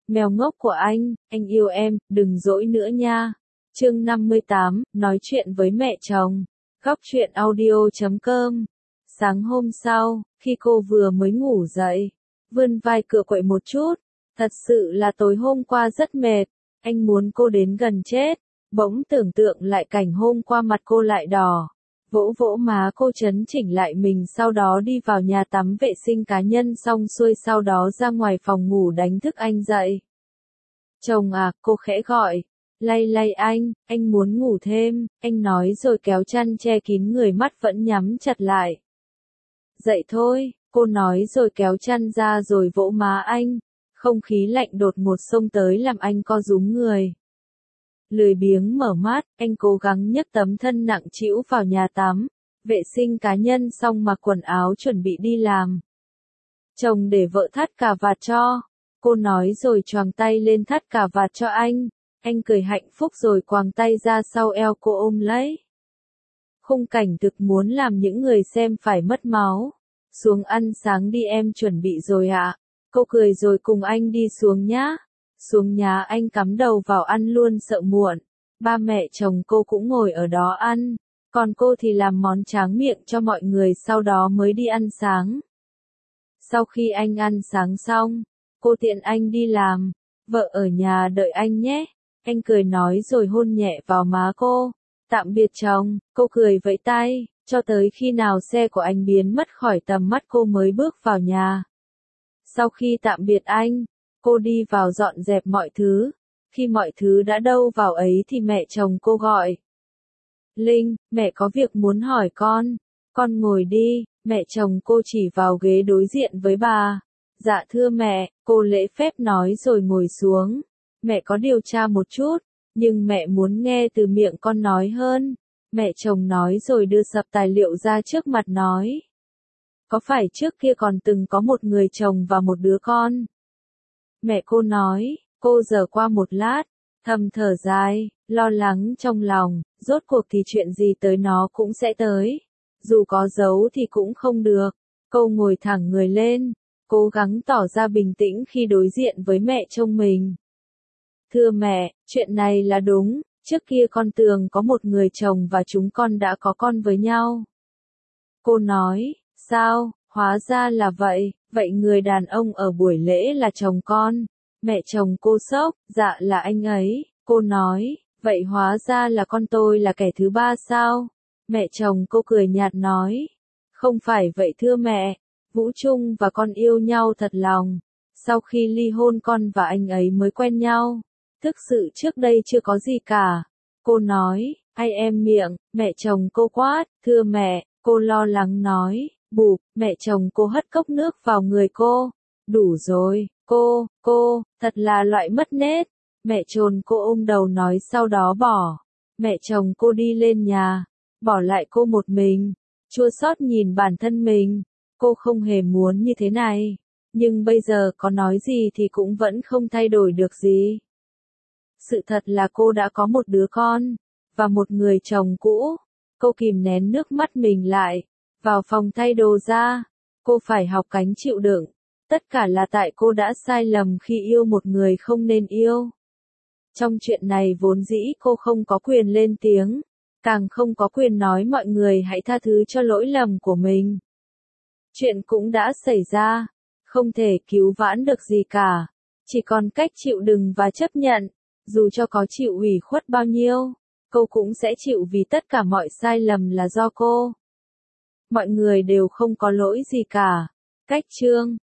Mèo ngốc của anh yêu em, đừng dỗi nữa nha. Chương 58, nói chuyện với mẹ chồng. Góc truyện audio.com. Sáng hôm sau, khi cô vừa mới ngủ dậy, vươn vai cựa quậy một chút. Thật sự là tối hôm qua rất mệt, anh muốn cô đến gần chết. Bỗng tưởng tượng lại cảnh hôm qua mặt cô lại đỏ. Vỗ vỗ má cô chấn chỉnh lại mình, sau đó đi vào nhà tắm vệ sinh cá nhân xong xuôi, sau đó ra ngoài phòng ngủ đánh thức anh dậy. Chồng à, cô khẽ gọi. Lay lay anh muốn ngủ thêm, anh nói rồi kéo chăn che kín người, mắt vẫn nhắm chặt lại. Dậy thôi, cô nói rồi kéo chăn ra rồi vỗ má anh. Không khí lạnh đột ngột xông tới làm anh co rúm người. Lười biếng mở mắt, anh cố gắng nhấc tấm thân nặng trĩu vào nhà tắm, vệ sinh cá nhân xong mặc quần áo chuẩn bị đi làm. Chồng để vợ thắt cà vạt cho, cô nói rồi choàng tay lên thắt cà vạt cho anh cười hạnh phúc rồi quàng tay ra sau eo cô ôm lấy. Khung cảnh thực muốn làm những người xem phải mất máu. Xuống ăn sáng đi, em chuẩn bị rồi ạ. Cô cười rồi cùng anh đi xuống nhá. Xuống nhà anh cắm đầu vào ăn luôn sợ muộn. Ba mẹ chồng cô cũng ngồi ở đó ăn, còn cô thì làm món tráng miệng cho mọi người sau đó mới đi ăn sáng. Sau khi anh ăn sáng xong, cô tiện anh đi làm. Vợ ở nhà đợi anh nhé. Anh cười nói rồi hôn nhẹ vào má cô. Tạm biệt chồng, cô cười vẫy tay, cho tới khi nào xe của anh biến mất khỏi tầm mắt cô mới bước vào nhà. Sau khi tạm biệt anh, cô đi vào dọn dẹp mọi thứ. Khi mọi thứ đã đâu vào ấy thì mẹ chồng cô gọi. Linh, mẹ có việc muốn hỏi con ngồi đi, mẹ chồng cô chỉ vào ghế đối diện với bà. Dạ thưa mẹ, cô lễ phép nói rồi ngồi xuống. Mẹ có điều tra một chút, nhưng mẹ muốn nghe từ miệng con nói hơn. Mẹ chồng nói rồi đưa sập tài liệu ra trước mặt nói. Có phải trước kia còn từng có một người chồng và một đứa con? Mẹ cô nói, cô giở qua một lát, thầm thở dài, lo lắng trong lòng, rốt cuộc thì chuyện gì tới nó cũng sẽ tới. Dù có giấu thì cũng không được. Cô ngồi thẳng người lên, cố gắng tỏ ra bình tĩnh khi đối diện với mẹ chồng mình. Thưa mẹ, chuyện này là đúng, trước kia con tưởng có một người chồng và chúng con đã có con với nhau. Cô nói, sao, hóa ra là vậy, vậy người đàn ông ở buổi lễ là chồng con. Mẹ chồng cô sốc, dạ là anh ấy. Cô nói, vậy hóa ra là con tôi là kẻ thứ ba sao? Mẹ chồng cô cười nhạt nói, không phải vậy thưa mẹ, Vũ Trung và con yêu nhau thật lòng. Sau khi ly hôn con và anh ấy mới quen nhau. Thực sự trước đây chưa có gì cả. Cô nói, ai em miệng, mẹ chồng cô quát, thưa mẹ, cô lo lắng nói, bụp, mẹ chồng cô hất cốc nước vào người cô. Đủ rồi, cô, thật là loại mất nết. Mẹ chồng cô ôm đầu nói sau đó bỏ. Mẹ chồng cô đi lên nhà, bỏ lại cô một mình, chua xót nhìn bản thân mình. Cô không hề muốn như thế này, nhưng bây giờ có nói gì thì cũng vẫn không thay đổi được gì. Sự thật là cô đã có một đứa con, và một người chồng cũ. Cô kìm nén nước mắt mình lại, vào phòng thay đồ ra. Cô phải học cách chịu đựng. Tất cả là tại cô đã sai lầm khi yêu một người không nên yêu. Trong chuyện này vốn dĩ cô không có quyền lên tiếng, càng không có quyền nói mọi người hãy tha thứ cho lỗi lầm của mình. Chuyện cũng đã xảy ra, không thể cứu vãn được gì cả, chỉ còn cách chịu đựng và chấp nhận. Dù cho có chịu ủy khuất bao nhiêu, cô cũng sẽ chịu vì tất cả mọi sai lầm là do cô. Mọi người đều không có lỗi gì cả. Cách chương